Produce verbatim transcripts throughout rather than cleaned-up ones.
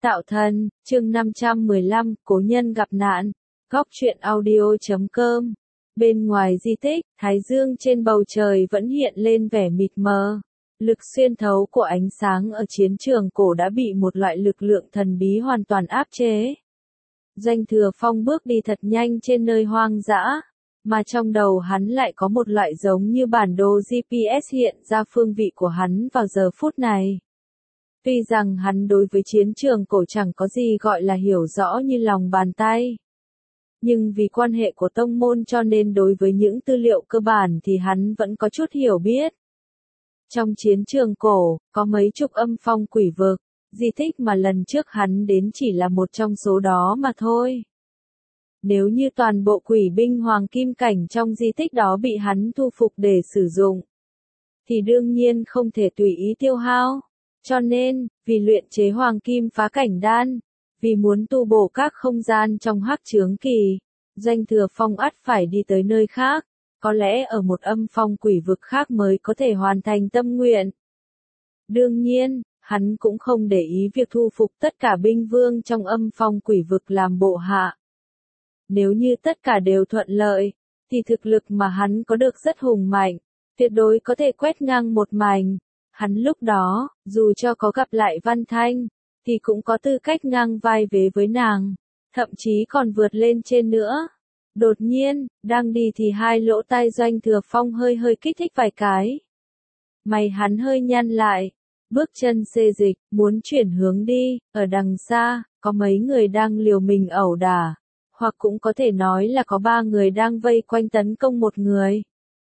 Tạo thần, chương năm trăm mười lăm, cố nhân gặp nạn. Góc truyện audio chấm com. Bên ngoài di tích, thái dương trên bầu trời vẫn hiện lên vẻ mịt mờ. Lực xuyên thấu của ánh sáng ở chiến trường cổ đã bị một loại lực lượng thần bí hoàn toàn áp chế. Doanh Thừa Phong bước đi thật nhanh trên nơi hoang dã, mà trong đầu hắn lại có một loại giống như bản đồ giê pê ét hiện ra phương vị của hắn vào giờ phút này. Tuy rằng hắn đối với chiến trường cổ chẳng có gì gọi là hiểu rõ như lòng bàn tay. Nhưng vì quan hệ của tông môn cho nên đối với những tư liệu cơ bản thì hắn vẫn có chút hiểu biết. Trong chiến trường cổ, có mấy chục âm phong quỷ vực, di tích mà lần trước hắn đến chỉ là một trong số đó mà thôi. Nếu như toàn bộ quỷ binh hoàng kim cảnh trong di tích đó bị hắn thu phục để sử dụng, thì đương nhiên không thể tùy ý tiêu hao. Cho nên, vì luyện chế hoàng kim phá cảnh đan, vì muốn tu bổ các không gian trong hắc chướng kỳ, Doanh Thừa Phong ắt phải đi tới nơi khác, có lẽ ở một âm phong quỷ vực khác mới có thể hoàn thành tâm nguyện. Đương nhiên, hắn cũng không để ý việc thu phục tất cả binh vương trong âm phong quỷ vực làm bộ hạ. Nếu như tất cả đều thuận lợi, thì thực lực mà hắn có được rất hùng mạnh, tuyệt đối có thể quét ngang một mảnh. Hắn lúc đó, dù cho có gặp lại Văn Thanh, thì cũng có tư cách ngang vai vế với nàng, thậm chí còn vượt lên trên nữa. Đột nhiên, đang đi thì hai lỗ tai Doanh Thừa Phong hơi hơi kích thích vài cái. Mày hắn hơi nhăn lại, bước chân xê dịch, muốn chuyển hướng đi, ở đằng xa, có mấy người đang liều mình ẩu đả, hoặc cũng có thể nói là có ba người đang vây quanh tấn công một người.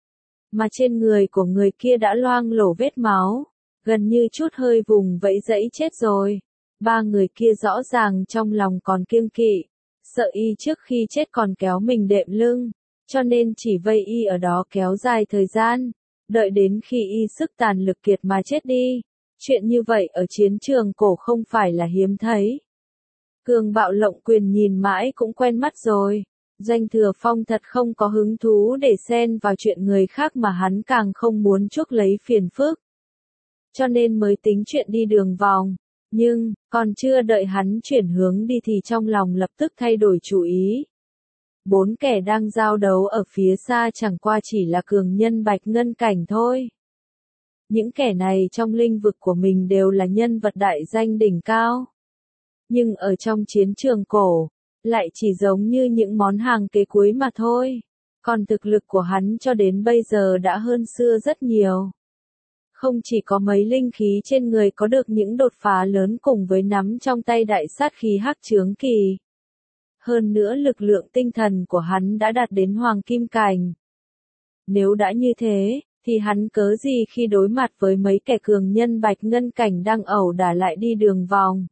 Mà trên người của người kia đã loang lổ vết máu, gần như chút hơi vùng vẫy dẫy chết rồi. Ba người kia rõ ràng trong lòng còn kiêng kỵ, sợ y trước khi chết còn kéo mình đệm lưng, cho nên chỉ vây y ở đó kéo dài thời gian, đợi đến khi y sức tàn lực kiệt mà chết đi. Chuyện như vậy ở chiến trường cổ không phải là hiếm thấy. Cường Bạo Lộng Quyền nhìn mãi cũng quen mắt rồi. Doanh Thừa Phong thật không có hứng thú để xen vào chuyện người khác mà hắn càng không muốn chuốc lấy phiền phức. Cho nên mới tính chuyện đi đường vòng. Nhưng, còn chưa đợi hắn chuyển hướng đi thì trong lòng lập tức thay đổi chủ ý. Bốn kẻ đang giao đấu ở phía xa chẳng qua chỉ là cường nhân bạch ngân cảnh thôi. Những kẻ này trong lĩnh vực của mình đều là nhân vật đại danh đỉnh cao. Nhưng ở trong chiến trường cổ, lại chỉ giống như những món hàng kế cuối mà thôi. Còn thực lực của hắn cho đến bây giờ đã hơn xưa rất nhiều. Không chỉ có mấy linh khí trên người có được những đột phá lớn cùng với nắm trong tay đại sát khí hắc chướng kỳ. Hơn nữa lực lượng tinh thần của hắn đã đạt đến hoàng kim cảnh. Nếu đã như thế, thì hắn cớ gì khi đối mặt với mấy kẻ cường nhân bạch ngân cảnh đang ẩu đả lại đi đường vòng.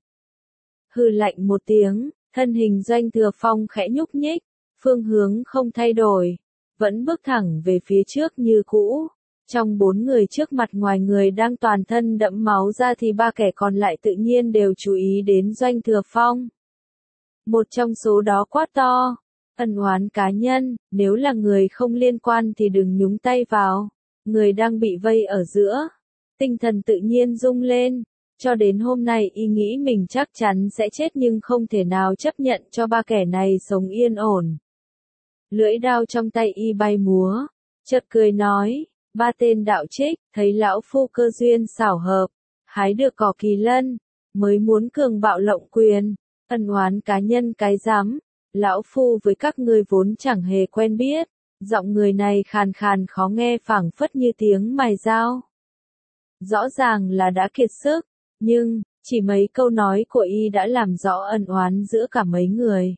Hừ lạnh một tiếng, thân hình Doanh Thừa Phong khẽ nhúc nhích, phương hướng không thay đổi, vẫn bước thẳng về phía trước như cũ. Trong bốn người trước mặt ngoài người đang toàn thân đẫm máu ra thì ba kẻ còn lại tự nhiên đều chú ý đến Doanh Thừa Phong. Một trong số đó quát to, ân oán cá nhân, nếu là người không liên quan thì đừng nhúng tay vào. Người đang bị vây ở giữa, tinh thần tự nhiên rung lên. Cho đến hôm nay y nghĩ mình chắc chắn sẽ chết nhưng không thể nào chấp nhận cho ba kẻ này sống yên ổn. Lưỡi đao trong tay y bay múa, chợt cười nói, ba tên đạo trích, thấy lão phu cơ duyên xảo hợp, hái được cỏ kỳ lân, mới muốn cường bạo lộng quyền, ân oán cá nhân cái rắm, lão phu với các ngươi vốn chẳng hề quen biết. Giọng người này khàn khàn khó nghe phảng phất như tiếng mài dao. Rõ ràng là đã kiệt sức. Nhưng, chỉ mấy câu nói của y đã làm rõ ân oán giữa cả mấy người.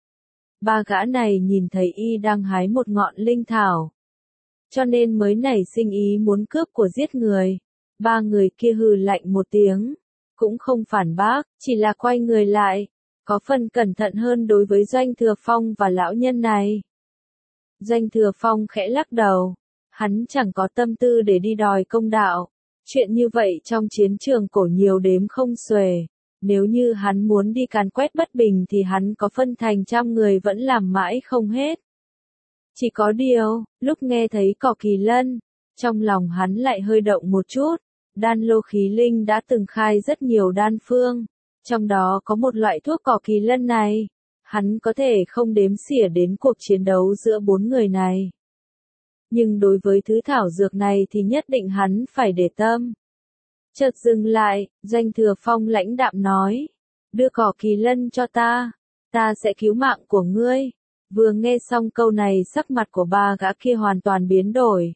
Ba gã này nhìn thấy y đang hái một ngọn linh thảo, cho nên mới nảy sinh ý muốn cướp của giết người. Ba người kia hừ lạnh một tiếng, cũng không phản bác, chỉ là quay người lại, có phần cẩn thận hơn đối với Doanh Thừa Phong và lão nhân này. Doanh Thừa Phong khẽ lắc đầu, hắn chẳng có tâm tư để đi đòi công đạo. Chuyện như vậy trong chiến trường cổ nhiều đếm không xuể, nếu như hắn muốn đi càn quét bất bình thì hắn có phân thành trăm người vẫn làm mãi không hết. Chỉ có điều, lúc nghe thấy cỏ kỳ lân, trong lòng hắn lại hơi động một chút, đan lô khí linh đã từng khai rất nhiều đan phương, Trong đó có một loại thuốc cỏ kỳ lân này. Hắn có thể không đếm xỉa đến cuộc chiến đấu giữa bốn người này. Nhưng đối với thứ thảo dược này thì nhất định hắn phải để tâm. Chợt dừng lại, Doanh Thừa Phong lãnh đạm nói. Đưa cỏ kỳ lân cho ta. Ta sẽ cứu mạng của ngươi. Vừa nghe xong câu này sắc mặt của ba gã kia hoàn toàn biến đổi.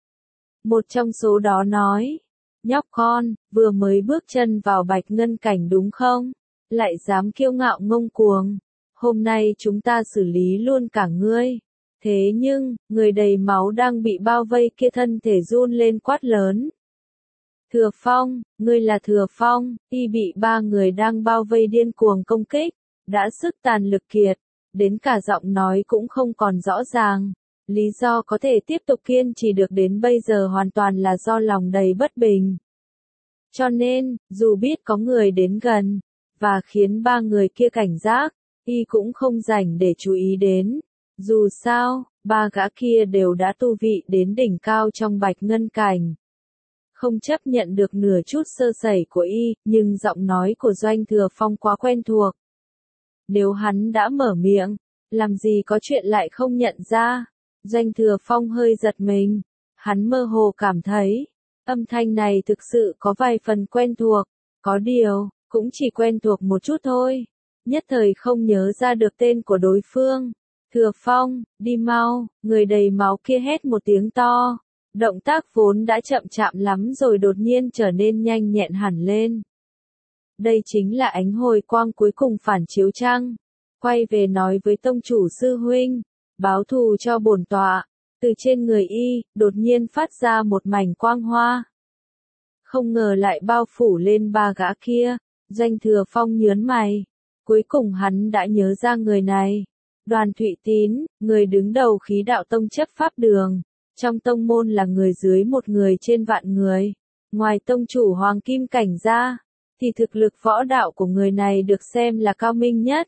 Một trong số đó nói. Nhóc con, vừa mới bước chân vào bạch ngân cảnh đúng không? Lại dám kiêu ngạo ngông cuồng. Hôm nay chúng ta xử lý luôn cả ngươi. Thế nhưng, người đầy máu đang bị bao vây kia thân thể run lên quát lớn. Thừa Phong, ngươi là Thừa Phong, y bị ba người đang bao vây điên cuồng công kích, đã sức tàn lực kiệt, đến cả giọng nói cũng không còn rõ ràng. Lý do có thể tiếp tục kiên trì được đến bây giờ hoàn toàn là do lòng đầy bất bình. Cho nên, dù biết có người đến gần, và khiến ba người kia cảnh giác, y cũng không rảnh để chú ý đến. Dù sao, ba gã kia đều đã tu vị đến đỉnh cao trong bạch ngân cảnh. Không chấp nhận được nửa chút sơ sẩy của y, nhưng giọng nói của Doanh Thừa Phong quá quen thuộc. Nếu hắn đã mở miệng, làm gì có chuyện lại không nhận ra. Doanh Thừa Phong hơi giật mình. Hắn mơ hồ cảm thấy, âm thanh này thực sự có vài phần quen thuộc. Có điều, cũng chỉ quen thuộc một chút thôi. Nhất thời không nhớ ra được tên của đối phương. Thừa Phong, đi mau, người đầy máu kia hét một tiếng to. Động tác vốn đã chậm chạm lắm rồi đột nhiên trở nên nhanh nhẹn hẳn lên. Đây chính là ánh hồi quang cuối cùng phản chiếu trăng. Quay về nói với tông chủ sư huynh, báo thù cho bổn tọa. Từ trên người y, đột nhiên phát ra một mảnh quang hoa. Không ngờ lại bao phủ lên ba gã kia. Doanh Thừa Phong nhớn mày. Cuối cùng hắn đã nhớ ra người này. Đoàn Thụy Tín, người đứng đầu khí đạo tông chấp pháp đường. Trong tông môn là người dưới một người trên vạn người. Ngoài tông chủ Hoàng Kim Cảnh ra, thì thực lực võ đạo của người này được xem là cao minh nhất.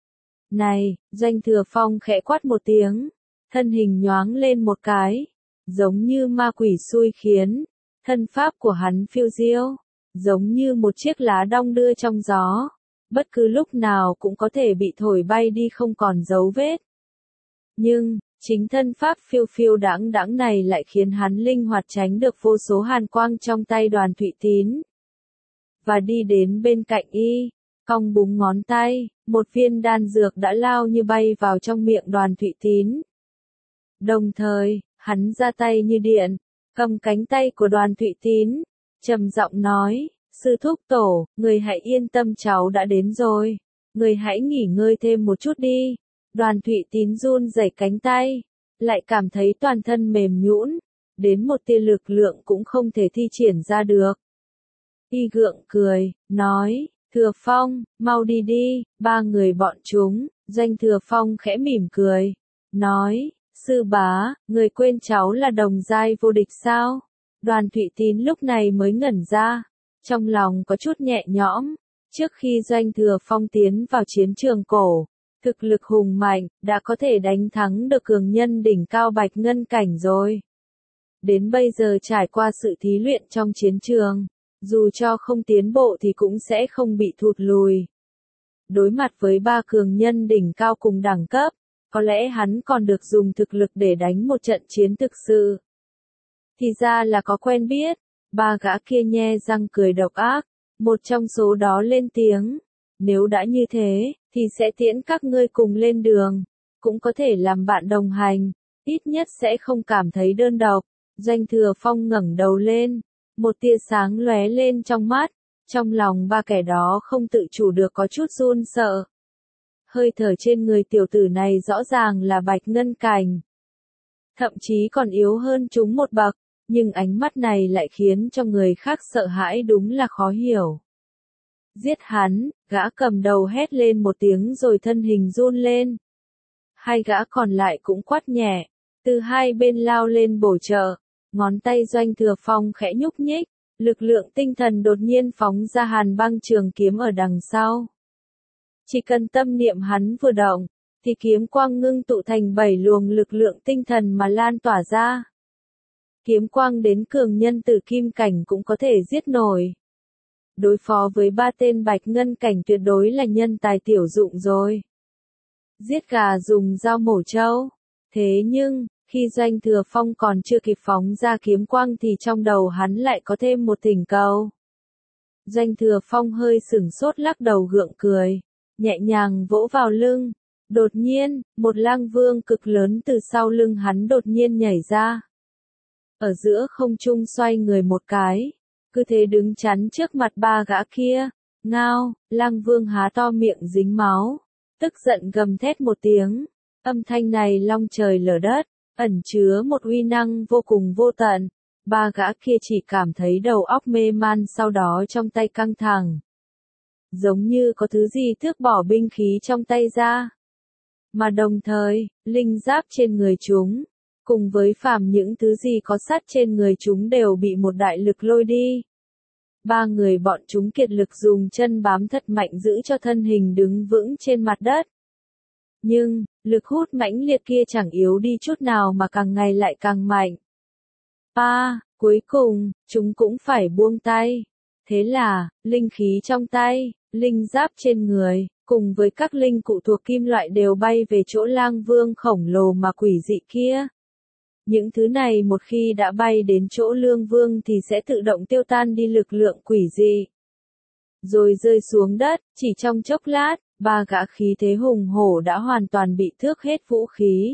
Này, Doanh Thừa Phong khẽ quát một tiếng. Thân hình nhoáng lên một cái. Giống như ma quỷ xui khiến. Thân pháp của hắn phiêu diêu. Giống như một chiếc lá đong đưa trong gió. Bất cứ lúc nào cũng có thể bị thổi bay đi không còn dấu vết. Nhưng, chính thân pháp phiêu phiêu đãng đãng này lại khiến hắn linh hoạt tránh được vô số hàn quang trong tay Đoàn Thụy Tín. Và đi đến bên cạnh y, cong búng ngón tay, một viên đan dược đã lao như bay vào trong miệng Đoàn Thụy Tín. Đồng thời, hắn ra tay như điện, cầm cánh tay của Đoàn Thụy Tín, trầm giọng nói, sư thúc tổ, người hãy yên tâm cháu đã đến rồi, người hãy nghỉ ngơi thêm một chút đi. Đoàn Thụy Tín run rẩy cánh tay, lại cảm thấy toàn thân mềm nhũn, đến một tia lực lượng cũng không thể thi triển ra được. Y gượng cười, nói, Thừa Phong, mau đi đi, ba người bọn chúng. Doanh Thừa Phong khẽ mỉm cười, nói, sư bá, người quên cháu là đồng giai vô địch sao? Đoàn Thụy Tín lúc này mới ngẩn ra, trong lòng có chút nhẹ nhõm. Trước khi Doanh Thừa Phong tiến vào chiến trường cổ, thực lực hùng mạnh, đã có thể đánh thắng được cường nhân đỉnh cao bạch ngân cảnh rồi. Đến bây giờ trải qua sự thí luyện trong chiến trường, dù cho không tiến bộ thì cũng sẽ không bị thụt lùi. Đối mặt với ba cường nhân đỉnh cao cùng đẳng cấp, có lẽ hắn còn được dùng thực lực để đánh một trận chiến thực sự. Thì ra là có quen biết, ba gã kia nhe răng cười độc ác, một trong số đó lên tiếng. Nếu đã như thế, thì sẽ tiễn các ngươi cùng lên đường, cũng có thể làm bạn đồng hành, ít nhất sẽ không cảm thấy đơn độc. Doanh Thừa Phong ngẩng đầu lên, một tia sáng lóe lên trong mắt, trong lòng ba kẻ đó không tự chủ được có chút run sợ. Hơi thở trên người tiểu tử này rõ ràng là bạch ngân cảnh. Thậm chí còn yếu hơn chúng một bậc, nhưng ánh mắt này lại khiến cho người khác sợ hãi đúng là khó hiểu. Giết hắn, gã cầm đầu hét lên một tiếng rồi thân hình run lên. Hai gã còn lại cũng quát nhẹ, từ hai bên lao lên bổ trợ, ngón tay Doanh Thừa Phong khẽ nhúc nhích, lực lượng tinh thần đột nhiên phóng ra hàn băng trường kiếm ở đằng sau. Chỉ cần tâm niệm hắn vừa động, thì kiếm quang ngưng tụ thành bảy luồng lực lượng tinh thần mà lan tỏa ra. Kiếm quang đến cường nhân tử kim cảnh cũng có thể giết nổi. đối phó với ba tên bạch ngân cảnh tuyệt đối là nhân tài tiểu dụng rồi. Giết gà dùng dao mổ trâu. Thế nhưng, khi Doanh Thừa Phong còn chưa kịp phóng ra kiếm quang thì trong đầu hắn lại có thêm một thỉnh cầu. Doanh Thừa Phong hơi sửng sốt lắc đầu gượng cười, nhẹ nhàng vỗ vào lưng. Đột nhiên, một lang vương cực lớn từ sau lưng hắn đột nhiên nhảy ra. Ở giữa không trung xoay người một cái, cứ thế đứng chắn trước mặt ba gã kia. Ngao, lang vương há to miệng dính máu, tức giận gầm thét một tiếng. Âm thanh này long trời lở đất, ẩn chứa một uy năng vô cùng vô tận. Ba gã kia chỉ cảm thấy đầu óc mê man, sau đó trong tay căng thẳng. Giống như có thứ gì tước bỏ binh khí trong tay ra. Mà đồng thời, linh giáp trên người chúng, cùng với phàm những thứ gì có sắt trên người chúng đều bị một đại lực lôi đi. Ba người bọn chúng kiệt lực dùng chân bám thật mạnh giữ cho thân hình đứng vững trên mặt đất. Nhưng, lực hút mãnh liệt kia chẳng yếu đi chút nào mà càng ngày lại càng mạnh. À, cuối cùng, chúng cũng phải buông tay. Thế là, linh khí trong tay, linh giáp trên người, cùng với các linh cụ thuộc kim loại đều bay về chỗ lang vương khổng lồ mà quỷ dị kia. Những thứ này một khi đã bay đến chỗ lương vương thì sẽ tự động tiêu tan đi lực lượng quỷ dị. Rồi rơi xuống đất, chỉ trong chốc lát, ba gã khí thế hùng hổ đã hoàn toàn bị thước hết vũ khí.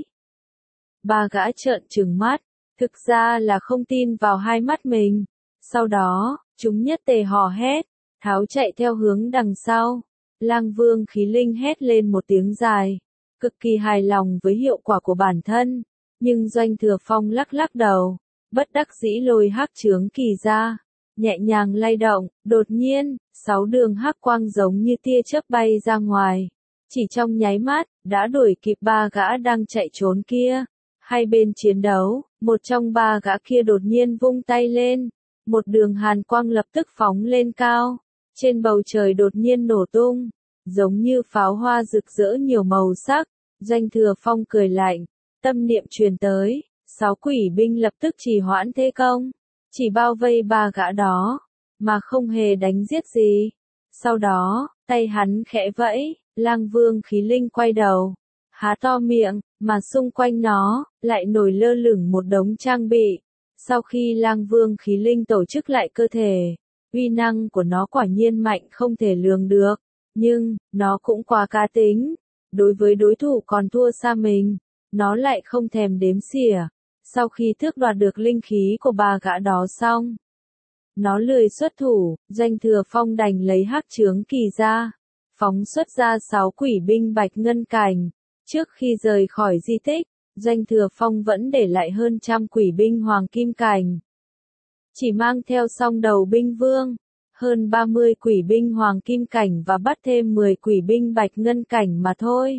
Ba gã trợn trừng mắt, thực ra là không tin vào hai mắt mình. Sau đó, chúng nhất tề hò hét, tháo chạy theo hướng đằng sau. Lang vương khí linh hét lên một tiếng dài, cực kỳ hài lòng với hiệu quả của bản thân. Nhưng Doanh Thừa Phong lắc lắc đầu, bất đắc dĩ lôi hắc chướng kỳ ra, nhẹ nhàng lay động. Đột nhiên, sáu đường hắc quang giống như tia chớp bay ra ngoài. Chỉ trong nháy mắt, đã đuổi kịp ba gã đang chạy trốn kia. Hai bên chiến đấu, một trong ba gã kia đột nhiên vung tay lên. Một đường hàn quang lập tức phóng lên cao. Trên bầu trời đột nhiên nổ tung, giống như pháo hoa rực rỡ nhiều màu sắc. Doanh Thừa Phong cười lạnh, tâm niệm truyền tới, sáu quỷ binh lập tức trì hoãn thế công, chỉ bao vây ba gã đó, mà không hề đánh giết gì. Sau đó, tay hắn khẽ vẫy, lang vương khí linh quay đầu, há to miệng, mà xung quanh nó, lại nổi lơ lửng một đống trang bị. Sau khi lang vương khí linh tổ chức lại cơ thể, uy năng của nó quả nhiên mạnh không thể lường được, nhưng, nó cũng quá cá tính. Đối với đối thủ còn thua xa mình, nó lại không thèm đếm xỉa. Sau khi tước đoạt được linh khí của ba gã đó xong, nó lười xuất thủ. Doanh Thừa Phong đành lấy hắc chướng kỳ ra, phóng xuất ra sáu quỷ binh bạch ngân cảnh. Trước khi rời khỏi di tích, Doanh Thừa Phong vẫn để lại hơn trăm quỷ binh hoàng kim cảnh. Chỉ mang theo song đầu binh vương, hơn ba mươi quỷ binh hoàng kim cảnh và bắt thêm mười quỷ binh bạch ngân cảnh mà thôi.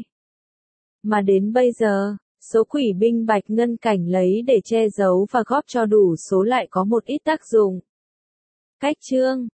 Mà đến bây giờ, số quỷ binh bạch ngân cảnh lấy để che giấu và góp cho đủ số lại có một ít tác dụng. Cách chương